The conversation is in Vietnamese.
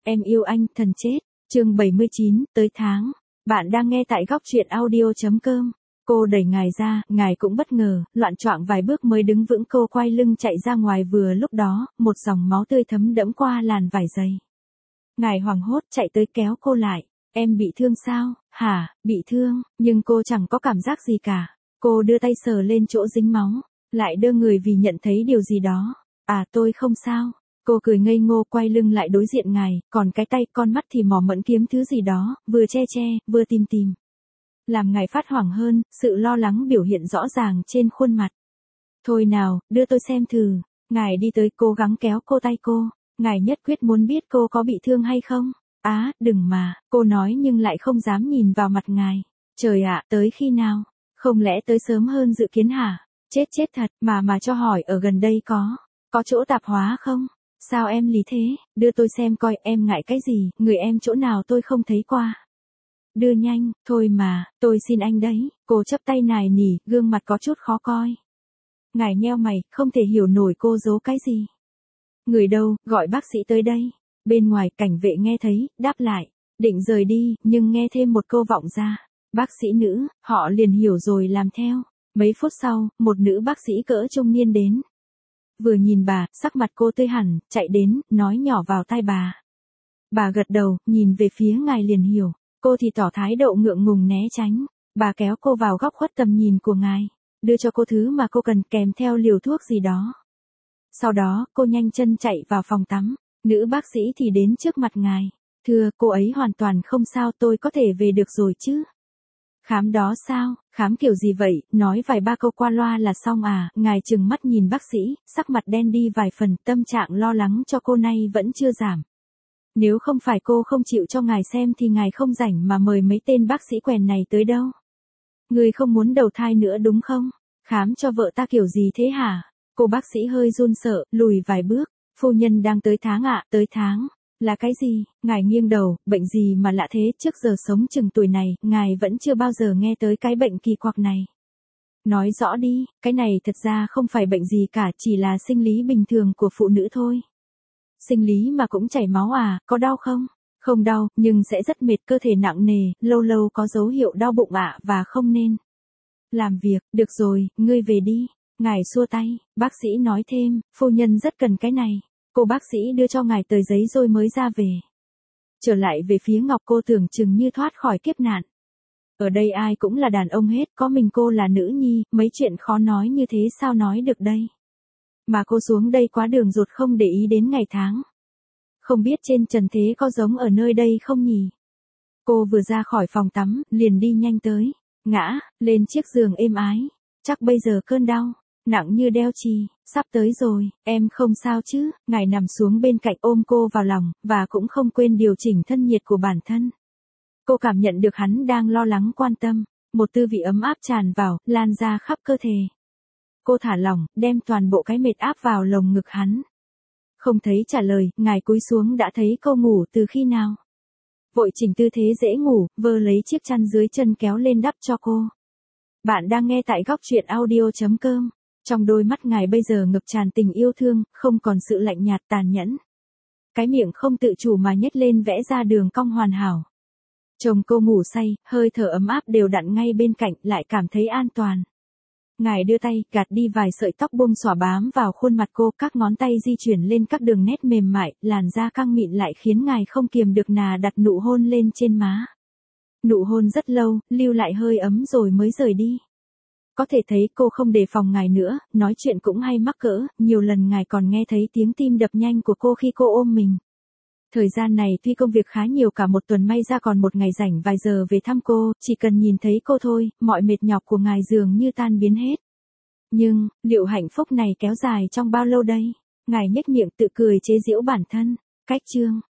Em yêu anh, thần chết. Chương 79, tới tháng. Bạn đang nghe tại góc truyện audio.com. Cô đẩy ngài ra, ngài cũng bất ngờ, loạng choạng vài bước mới đứng vững. Cô quay lưng chạy ra ngoài, vừa lúc đó, một dòng máu tươi thấm đẫm qua làn vải dày. Ngài hoảng hốt chạy tới kéo cô lại. Em bị thương sao? Hả, bị thương, nhưng cô chẳng có cảm giác gì cả. Cô đưa tay sờ lên chỗ dính máu, lại đưa người vì nhận thấy điều gì đó. À, tôi không sao. Cô cười ngây ngô quay lưng lại đối diện ngài, còn cái tay con mắt thì mò mẫm kiếm thứ gì đó, vừa che, vừa tìm. Làm ngài phát hoảng hơn, sự lo lắng biểu hiện rõ ràng trên khuôn mặt. Thôi nào, đưa tôi xem thử. Ngài đi tới cố gắng kéo cô tay cô. Ngài nhất quyết muốn biết cô có bị thương hay không. Á, đừng mà, cô nói nhưng lại không dám nhìn vào mặt ngài. Trời ạ, tới khi nào? Không lẽ tới sớm hơn dự kiến hả? Chết thật, mà cho hỏi ở gần đây có chỗ tạp hóa không? Sao em lý thế, đưa tôi xem coi, em ngại cái gì, người em chỗ nào tôi không thấy qua. Đưa nhanh, thôi mà, tôi xin anh đấy. Cô chắp tay nài nỉ, gương mặt có chút khó coi. Ngài nheo mày, không thể hiểu nổi cô giấu cái gì. Người đâu, gọi bác sĩ tới đây. Bên ngoài cảnh vệ nghe thấy, đáp lại, định rời đi, nhưng nghe thêm một câu vọng ra. Bác sĩ nữ, họ liền hiểu rồi làm theo. Mấy phút sau, một nữ bác sĩ cỡ trung niên đến. Vừa nhìn bà, sắc mặt cô tươi hẳn, chạy đến, nói nhỏ vào tai bà. Bà gật đầu, nhìn về phía ngài liền hiểu. Cô thì tỏ thái độ ngượng ngùng né tránh. Bà kéo cô vào góc khuất tầm nhìn của ngài, đưa cho cô thứ mà cô cần kèm theo liều thuốc gì đó. Sau đó, cô nhanh chân chạy vào phòng tắm. Nữ bác sĩ thì đến trước mặt ngài. Thưa, cô ấy hoàn toàn không sao, tôi có thể về được rồi chứ? Khám đó sao? Khám kiểu gì vậy? Nói vài ba câu qua loa là xong à? Ngài trừng mắt nhìn bác sĩ, sắc mặt đen đi vài phần, tâm trạng lo lắng cho cô nay vẫn chưa giảm. Nếu không phải cô không chịu cho ngài xem thì ngài không rảnh mà mời mấy tên bác sĩ quèn này tới đâu. Người không muốn đầu thai nữa đúng không? Khám cho vợ ta kiểu gì thế hả? Cô bác sĩ hơi run sợ, lùi vài bước. Phu nhân đang tới tháng ạ, tới tháng. Là cái gì? Ngài nghiêng đầu, bệnh gì mà lạ thế, trước giờ sống chừng tuổi này, ngài vẫn chưa bao giờ nghe tới cái bệnh kỳ quặc này. Nói rõ đi, cái này thật ra không phải bệnh gì cả, chỉ là sinh lý bình thường của phụ nữ thôi. Sinh lý mà cũng chảy máu à, có đau không? Không đau, nhưng sẽ rất mệt, cơ thể nặng nề, lâu lâu có dấu hiệu đau bụng ạ và không nên làm việc. Được rồi, ngươi về đi. Ngài xua tay, bác sĩ nói thêm, phu nhân rất cần cái này. Cô bác sĩ đưa cho ngài tờ giấy rồi mới ra về. Trở lại về phía Ngọc, cô tưởng chừng như thoát khỏi kiếp nạn. Ở đây ai cũng là đàn ông hết, có mình cô là nữ nhi, mấy chuyện khó nói như thế sao nói được đây. Mà cô xuống đây quá đường ruột không để ý đến ngày tháng. Không biết trên trần thế có giống ở nơi đây không nhỉ? Cô vừa ra khỏi phòng tắm, liền đi nhanh tới, ngã lên chiếc giường êm ái. Chắc bây giờ cơn đau nặng như đeo chì, sắp tới rồi, em không sao chứ? Ngài nằm xuống bên cạnh ôm cô vào lòng, và cũng không quên điều chỉnh thân nhiệt của bản thân. Cô cảm nhận được hắn đang lo lắng quan tâm, một tư vị ấm áp tràn vào, lan ra khắp cơ thể. Cô thả lỏng, đem toàn bộ cái mệt áp vào lồng ngực hắn. Không thấy trả lời, ngài cúi xuống đã thấy cô ngủ từ khi nào. Vội chỉnh tư thế dễ ngủ, vơ lấy chiếc chăn dưới chân kéo lên đắp cho cô. Bạn đang nghe tại góc truyện audio.com. Trong đôi mắt ngài bây giờ ngập tràn tình yêu thương, không còn sự lạnh nhạt tàn nhẫn. Cái miệng không tự chủ mà nhếch lên vẽ ra đường cong hoàn hảo. Chồng cô ngủ say, hơi thở ấm áp đều đặn ngay bên cạnh, lại cảm thấy an toàn. Ngài đưa tay, gạt đi vài sợi tóc buông xõa bám vào khuôn mặt cô, các ngón tay di chuyển lên các đường nét mềm mại, làn da căng mịn lại khiến ngài không kiềm được đặt nụ hôn lên trên má. Nụ hôn rất lâu, lưu lại hơi ấm rồi mới rời đi. Có thể thấy cô không đề phòng ngài nữa, nói chuyện cũng hay mắc cỡ, nhiều lần ngài còn nghe thấy tiếng tim đập nhanh của cô khi cô ôm mình. Thời gian này tuy công việc khá nhiều, cả một tuần may ra còn một ngày rảnh vài giờ về thăm cô, chỉ cần nhìn thấy cô thôi, mọi mệt nhọc của ngài dường như tan biến hết. Nhưng, liệu hạnh phúc này kéo dài trong bao lâu đây? Ngài nhếch miệng tự cười chế giễu bản thân. Cách chương